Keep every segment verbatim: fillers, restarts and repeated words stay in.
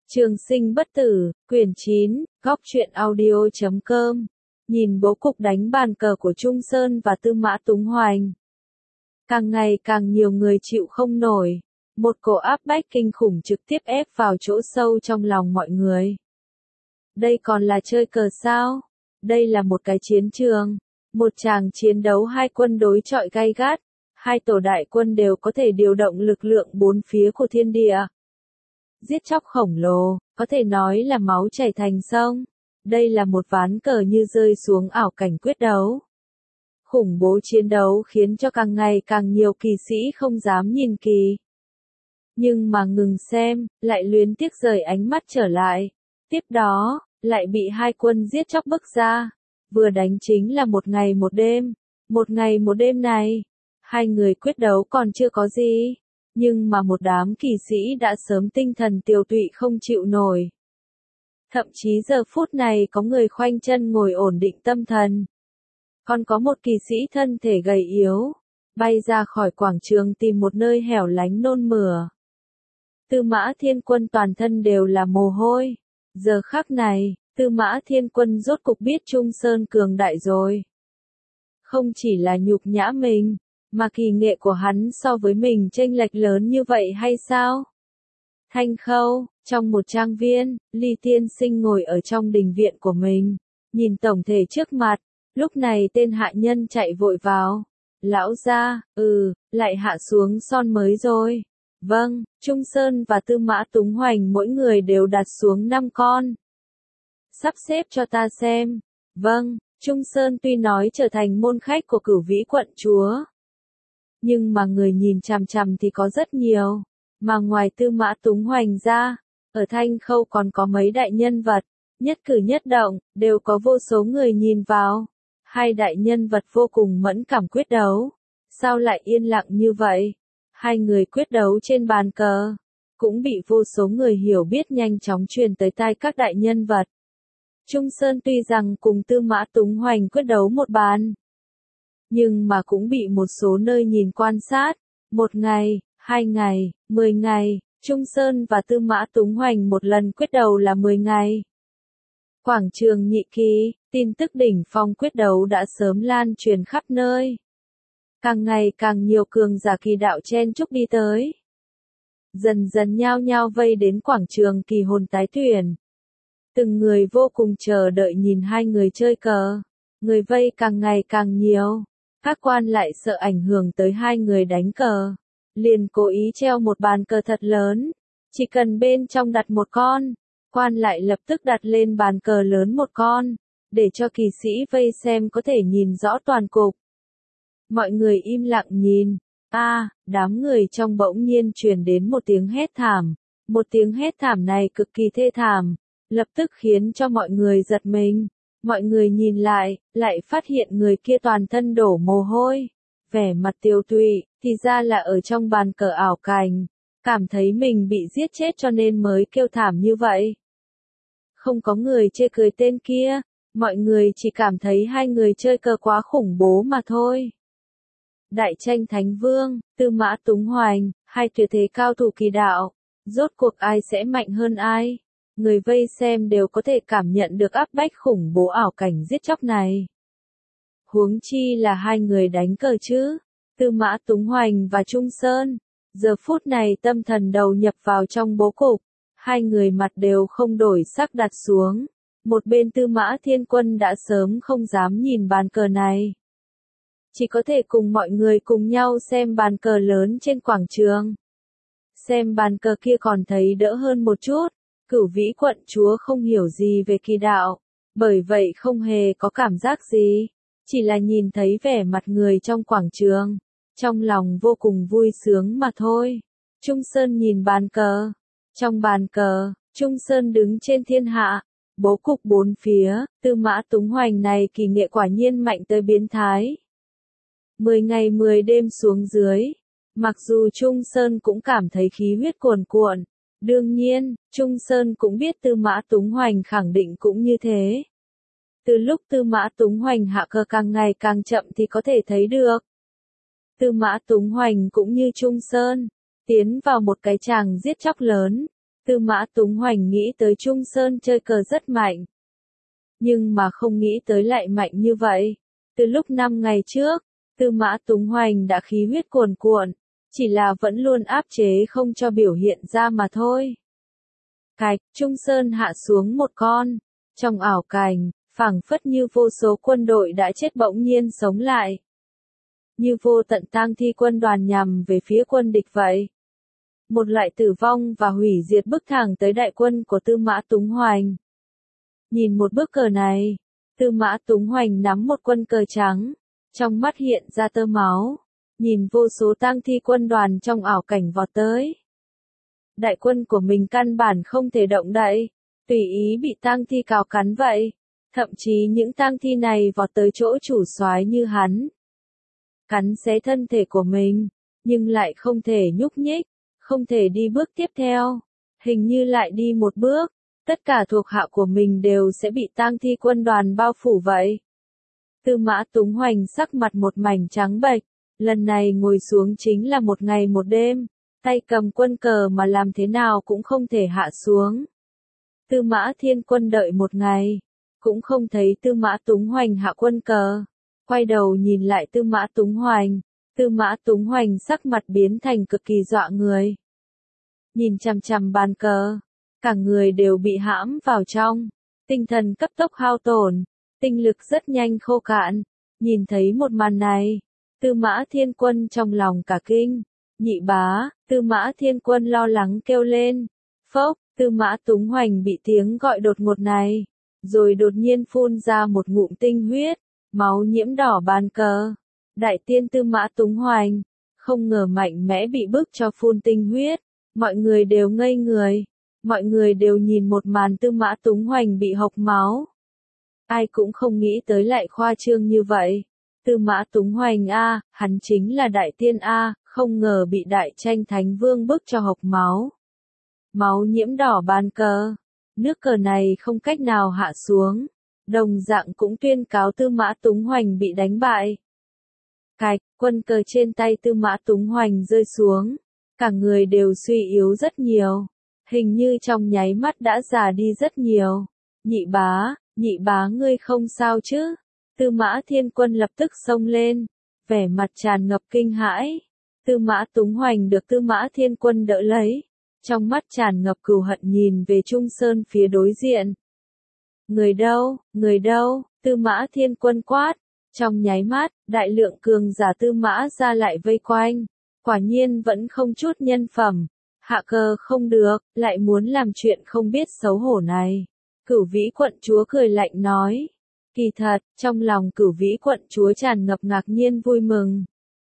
Trường sinh bất tử, quyển chín, góc truyện audio chấm com. Nhìn bố cục đánh bàn cờ của Trung Sơn và Tư Mã Túng Hoành. Càng ngày càng nhiều người chịu không nổi. Một cổ áp bách kinh khủng trực tiếp ép vào chỗ sâu trong lòng mọi người. Đây còn là chơi cờ sao? Đây là một cái chiến trường. Một tràng chiến đấu hai quân đối chọi gay gắt. Hai tổ đại quân đều có thể điều động lực lượng bốn phía của thiên địa. Giết chóc khổng lồ, có thể nói là máu chảy thành sông. Đây là một ván cờ như rơi xuống ảo cảnh quyết đấu. Khủng bố chiến đấu khiến cho càng ngày càng nhiều kỳ sĩ không dám nhìn kỳ. Nhưng mà ngừng xem, lại luyến tiếc rời ánh mắt trở lại. Tiếp đó, lại bị hai quân giết chóc bức ra. Vừa đánh chính là một ngày một đêm. Một ngày một đêm này, hai người quyết đấu còn chưa có gì. Nhưng mà một đám kỳ sĩ đã sớm tinh thần tiều tụy không chịu nổi. Thậm chí giờ phút này có người khoanh chân ngồi ổn định tâm thần. Còn có một kỳ sĩ thân thể gầy yếu, bay ra khỏi quảng trường tìm một nơi hẻo lánh nôn mửa. Tư Mã Thiên Quân toàn thân đều là mồ hôi. Giờ khắc này, Tư Mã Thiên Quân rốt cục biết Trung Sơn cường đại rồi. Không chỉ là nhục nhã mình, mà kỳ nghệ của hắn so với mình chênh lệch lớn như vậy hay sao? Thanh Khâu, trong một trang viên, Ly Tiên Sinh ngồi ở trong đình viện của mình, nhìn tổng thể trước mặt, lúc này tên hạ nhân chạy vội vào. Lão gia, ừ, lại hạ xuống son mới rồi. Vâng, Trung Sơn và Tư Mã Túng Hoành mỗi người đều đặt xuống năm con. Sắp xếp cho ta xem. Vâng, Trung Sơn tuy nói trở thành môn khách của Cửu Vĩ quận chúa. Nhưng mà người nhìn chằm chằm thì có rất nhiều. Mà ngoài Tư Mã Túng Hoành ra, ở Thanh Khâu còn có mấy đại nhân vật, nhất cử nhất động, đều có vô số người nhìn vào. Hai đại nhân vật vô cùng mẫn cảm quyết đấu. Sao lại yên lặng như vậy? Hai người quyết đấu trên bàn cờ, cũng bị vô số người hiểu biết nhanh chóng truyền tới tai các đại nhân vật. Trung Sơn tuy rằng cùng Tư Mã Túng Hoành quyết đấu một bàn, nhưng mà cũng bị một số nơi nhìn quan sát. Một ngày, hai ngày, mười ngày, Trung Sơn và Tư Mã Túng Hoành một lần quyết đấu là mười ngày. Quảng trường Nhị Kỳ, tin tức đỉnh phong quyết đấu đã sớm lan truyền khắp nơi. Càng ngày càng nhiều cường giả kỳ đạo chen chúc đi tới. Dần dần nhao nhao vây đến quảng trường kỳ hồn tái tuyển. Từng người vô cùng chờ đợi nhìn hai người chơi cờ. Người vây càng ngày càng nhiều. Các quan lại sợ ảnh hưởng tới hai người đánh cờ. Liền cố ý treo một bàn cờ thật lớn. Chỉ cần bên trong đặt một con, quan lại lập tức đặt lên bàn cờ lớn một con. Để cho kỳ sĩ vây xem có thể nhìn rõ toàn cục. Mọi người im lặng nhìn. A, à, đám người trong bỗng nhiên truyền đến một tiếng hét thảm. Một tiếng hét thảm này cực kỳ thê thảm. Lập tức khiến cho mọi người giật mình. Mọi người nhìn lại, lại phát hiện người kia toàn thân đổ mồ hôi. Vẻ mặt tiều tụy, thì ra là ở trong bàn cờ ảo cảnh. Cảm thấy mình bị giết chết cho nên mới kêu thảm như vậy. Không có người chê cười tên kia. Mọi người chỉ cảm thấy hai người chơi cờ quá khủng bố mà thôi. Đại tranh Thánh Vương, Tư Mã Túng Hoành, hai tuyệt thế cao thủ kỳ đạo. Rốt cuộc ai sẽ mạnh hơn ai? Người vây xem đều có thể cảm nhận được áp bách khủng bố ảo cảnh giết chóc này. Huống chi là hai người đánh cờ chứ. Tư Mã Túng Hoành và Trung Sơn. Giờ phút này tâm thần đầu nhập vào trong bố cục. Hai người mặt đều không đổi sắc đặt xuống. Một bên Tư Mã Thiên Quân đã sớm không dám nhìn bàn cờ này. Chỉ có thể cùng mọi người cùng nhau xem bàn cờ lớn trên quảng trường. Xem bàn cờ kia còn thấy đỡ hơn một chút. Cửu Vĩ quận chúa không hiểu gì về kỳ đạo, bởi vậy không hề có cảm giác gì, chỉ là nhìn thấy vẻ mặt người trong quảng trường, trong lòng vô cùng vui sướng mà thôi. Trung Sơn nhìn bàn cờ, trong bàn cờ, Trung Sơn đứng trên thiên hạ, bố cục bốn phía, Tư Mã Túng Hoành này kỳ nghệ quả nhiên mạnh tới biến thái. Mười ngày mười đêm xuống dưới, mặc dù Trung Sơn cũng cảm thấy khí huyết cuồn cuộn. Đương nhiên, Trung Sơn cũng biết Tư Mã Túng Hoành khẳng định cũng như thế. Từ lúc Tư Mã Túng Hoành hạ cờ càng ngày càng chậm thì có thể thấy được. Tư Mã Túng Hoành cũng như Trung Sơn, tiến vào một cái tràng giết chóc lớn. Tư Mã Túng Hoành nghĩ tới Trung Sơn chơi cờ rất mạnh. Nhưng mà không nghĩ tới lại mạnh như vậy. Từ lúc năm ngày trước, Tư Mã Túng Hoành đã khí huyết cuồn cuộn, chỉ là vẫn luôn áp chế không cho biểu hiện ra mà thôi. Cạch, Trung Sơn hạ xuống một con. Trong ảo cảnh, phảng phất như vô số quân đội đã chết bỗng nhiên sống lại. Như vô tận tang thi quân đoàn nhằm về phía quân địch vậy. Một loại tử vong và hủy diệt bước thẳng tới đại quân của Tư Mã Túng Hoành. Nhìn một bức cờ này, Tư Mã Túng Hoành nắm một quân cờ trắng, trong mắt hiện ra tơ máu, nhìn vô số tang thi quân đoàn trong ảo cảnh vọt tới. Đại quân của mình căn bản không thể động đậy, tùy ý bị tang thi cào cắn vậy, thậm chí những tang thi này vọt tới chỗ chủ soái như hắn. Cắn xé thân thể của mình, nhưng lại không thể nhúc nhích, không thể đi bước tiếp theo, hình như lại đi một bước, tất cả thuộc hạ của mình đều sẽ bị tang thi quân đoàn bao phủ vậy. Tư Mã Túng Hoành sắc mặt một mảnh trắng bệch, lần này ngồi xuống chính là một ngày một đêm, tay cầm quân cờ mà làm thế nào cũng không thể hạ xuống. Tư Mã Thiên Quân đợi một ngày, cũng không thấy Tư Mã Túng Hoành hạ quân cờ, quay đầu nhìn lại Tư Mã Túng Hoành, Tư Mã Túng Hoành sắc mặt biến thành cực kỳ dọa người. Nhìn chằm chằm bàn cờ, cả người đều bị hãm vào trong, tinh thần cấp tốc hao tổn, tinh lực rất nhanh khô cạn. Nhìn thấy một màn này, Tư Mã Thiên Quân trong lòng cả kinh. Nhị bá, Tư Mã Thiên Quân lo lắng kêu lên. Phốc, Tư Mã Túng Hoành bị tiếng gọi đột ngột này, rồi đột nhiên phun ra một ngụm tinh huyết, máu nhiễm đỏ bàn cờ. Đại tiên Tư Mã Túng Hoành, không ngờ mạnh mẽ bị bức cho phun tinh huyết, mọi người đều ngây người, mọi người đều nhìn một màn Tư Mã Túng Hoành bị hộc máu. Ai cũng không nghĩ tới lại khoa trương như vậy. Tư Mã Túng Hoành a, hắn chính là đại tiên a, không ngờ bị đại tranh thánh vương bức cho hộc máu. Máu nhiễm đỏ bàn cờ, nước cờ này không cách nào hạ xuống, đồng dạng cũng tuyên cáo Tư Mã Túng Hoành bị đánh bại. Cạch, quân cờ trên tay Tư Mã Túng Hoành rơi xuống, cả người đều suy yếu rất nhiều, hình như trong nháy mắt đã già đi rất nhiều. Nhị bá, nhị bá ngươi không sao chứ? Tư Mã Thiên Quân lập tức xông lên, vẻ mặt tràn ngập kinh hãi. Tư Mã Túng Hoành được Tư Mã Thiên Quân đỡ lấy, trong mắt tràn ngập cừu hận nhìn về Trung Sơn phía đối diện. Người đâu, người đâu? Tư Mã Thiên Quân quát. Trong nháy mắt, đại lượng cường giả Tư Mã ra lại vây quanh, quả nhiên vẫn không chút nhân phẩm, hạ cờ không được, lại muốn làm chuyện không biết xấu hổ này. Cửu Vĩ quận chúa cười lạnh nói. Kỳ thật, trong lòng Cửu Vĩ quận chúa tràn ngập ngạc nhiên vui mừng.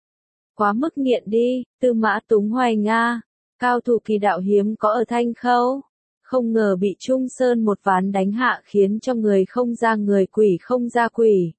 Quá mức nghiện đi, Tư Mã Túng Hoành a, cao thủ kỳ đạo hiếm có ở Thanh Khâu, không ngờ bị Trung Sơn một ván đánh hạ khiến cho người không ra người quỷ không ra quỷ.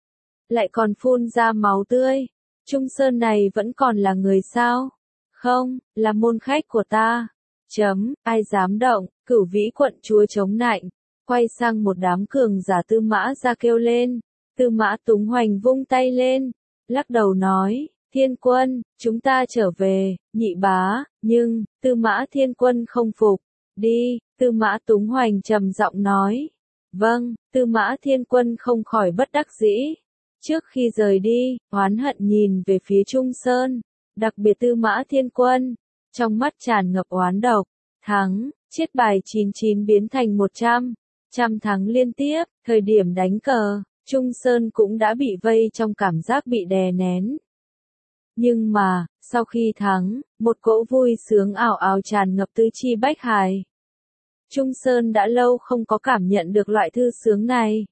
Lại còn phun ra máu tươi, Trung Sơn này vẫn còn là người sao? Không, là môn khách của ta. Chấm, ai dám động, Cửu Vĩ quận chúa chống nạnh, quay sang một đám cường giả Tư Mã ra kêu lên. Tư Mã Túng Hoành vung tay lên, lắc đầu nói, Thiên Quân, chúng ta trở về, nhị bá, nhưng, Tư Mã Thiên Quân không phục. Đi, Tư Mã Túng Hoành trầm giọng nói. Vâng, Tư Mã Thiên Quân không khỏi bất đắc dĩ. Trước khi rời đi, oán hận nhìn về phía Trung Sơn, đặc biệt Tư Mã Thiên Quân, trong mắt tràn ngập oán độc. Thắng, chiết bài chín chín biến thành một trăm, trăm thắng liên tiếp, thời điểm đánh cờ, Trung Sơn cũng đã bị vây trong cảm giác bị đè nén. Nhưng mà, sau khi thắng, một cỗ vui sướng ảo ảo tràn ngập tứ chi bách hài. Trung Sơn đã lâu không có cảm nhận được loại thư sướng này.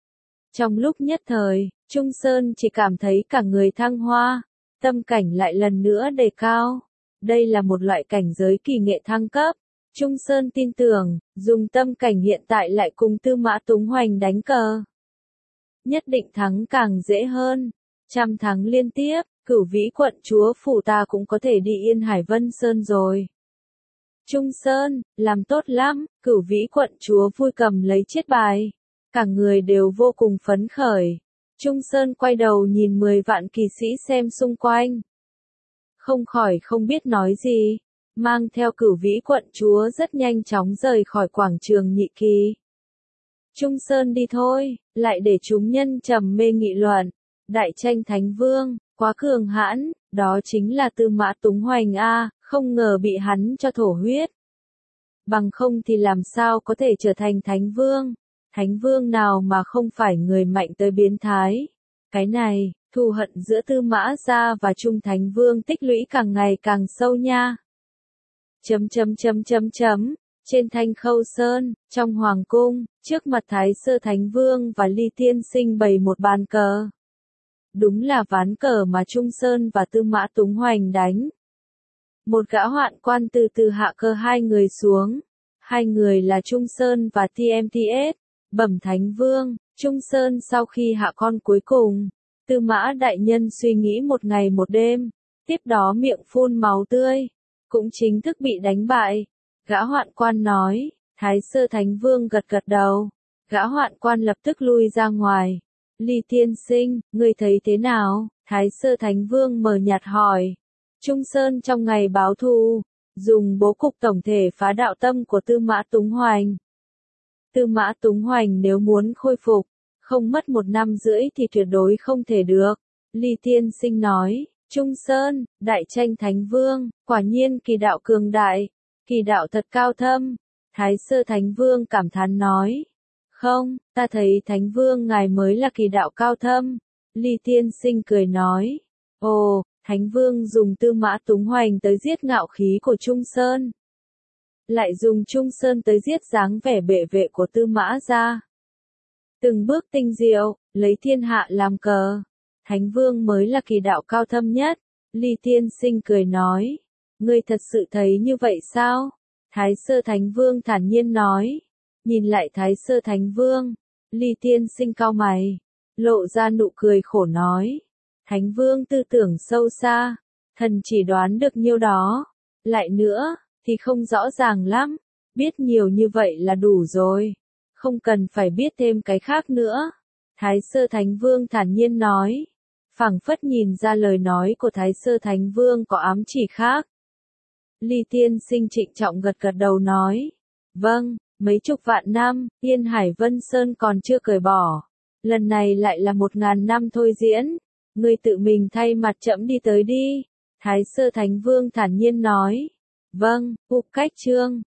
Trong lúc nhất thời, Trung Sơn chỉ cảm thấy cả người thăng hoa, tâm cảnh lại lần nữa đề cao. Đây là một loại cảnh giới kỳ nghệ thăng cấp. Trung Sơn tin tưởng, dùng tâm cảnh hiện tại lại cùng Tư Mã Túng Hoành đánh cờ, nhất định thắng càng dễ hơn. Trăm thắng liên tiếp, Cửu Vĩ quận chúa phủ ta cũng có thể đi Yên Hải Vân Sơn rồi. Trung Sơn, làm tốt lắm, Cửu Vĩ quận chúa vui cầm lấy chiết bài. Cả người đều vô cùng phấn khởi. Trung Sơn quay đầu nhìn mười vạn kỳ sĩ xem xung quanh. Không khỏi không biết nói gì. mang theo Cửu Vĩ quận chúa rất nhanh chóng rời khỏi quảng trường Nhị Kỳ. Trung Sơn đi thôi, lại để chúng nhân trầm mê nghị luận. Đại tranh thánh vương, quá cường hãn, đó chính là Tư Mã Túng Hoành a, không ngờ bị hắn cho thổ huyết. Bằng không thì làm sao có thể trở thành thánh vương, thánh vương nào mà không phải người mạnh tới biến thái. Cái này, thù hận giữa Tư Mã gia và Trung Thánh Vương tích lũy càng ngày càng sâu nha. Chấm chấm chấm chấm chấm, trên Thanh Khâu Sơn, trong Hoàng Cung, trước mặt Thái Sơ Thánh Vương và Ly Tiên Sinh bày một bàn cờ. Đúng là ván cờ mà Trung Sơn và Tư Mã Túng Hoành đánh. Một gã hoạn quan từ từ hạ cờ hai người xuống. Hai người là Trung Sơn và tê em tê ét, bẩm Thánh Vương. Trung Sơn sau khi hạ con cuối cùng, Tư Mã đại nhân suy nghĩ một ngày một đêm, tiếp đó miệng phun máu tươi, cũng chính thức bị đánh bại. Gã hoạn quan nói, Thái Sơ Thánh Vương gật gật đầu, gã hoạn quan lập tức lui ra ngoài. Ly Tiên Sinh, ngươi thấy thế nào? Thái Sơ Thánh Vương mờ nhạt hỏi. Trung Sơn trong ngày báo thù, dùng bố cục tổng thể phá đạo tâm của Tư Mã Túng Hoành. Tư Mã Túng Hoành nếu muốn khôi phục, không mất một năm rưỡi thì tuyệt đối không thể được. Ly Tiên Sinh nói, Trung Sơn, đại tranh thánh vương, quả nhiên kỳ đạo cường đại, kỳ đạo thật cao thâm. Thái Sơ Thánh Vương cảm thán nói, không, ta thấy Thánh Vương ngài mới là kỳ đạo cao thâm. Ly Tiên Sinh cười nói, ồ, Thánh Vương dùng Tư Mã Túng Hoành tới giết ngạo khí của Trung Sơn, lại dùng Trung Sơn tới giết dáng vẻ bệ vệ của Tư Mã gia. Từng bước tinh diệu, lấy thiên hạ làm cờ. Thánh Vương mới là kỳ đạo cao thâm nhất. Ly Tiên Sinh cười nói, ngươi thật sự thấy như vậy sao? Thái Sơ Thánh Vương thản nhiên nói. Nhìn lại Thái Sơ Thánh Vương, Ly Tiên Sinh cau mày, lộ ra nụ cười khổ nói, Thánh Vương tư tưởng sâu xa, thần chỉ đoán được nhiêu đó, lại nữa, thì không rõ ràng lắm, biết nhiều như vậy là đủ rồi, không cần phải biết thêm cái khác nữa. Thái Sơ Thánh Vương thản nhiên nói, phảng phất nhìn ra lời nói của Thái Sơ Thánh Vương có ám chỉ khác. Ly Tiên Sinh trịnh trọng gật gật đầu nói, vâng, mấy chục vạn năm, Yên Hải Vân Sơn còn chưa cởi bỏ, lần này lại là một ngàn năm thôi diễn, ngươi tự mình thay mặt trẫm đi tới đi. Thái Sơ Thánh Vương thản nhiên nói, vâng, Ục Cách Trương.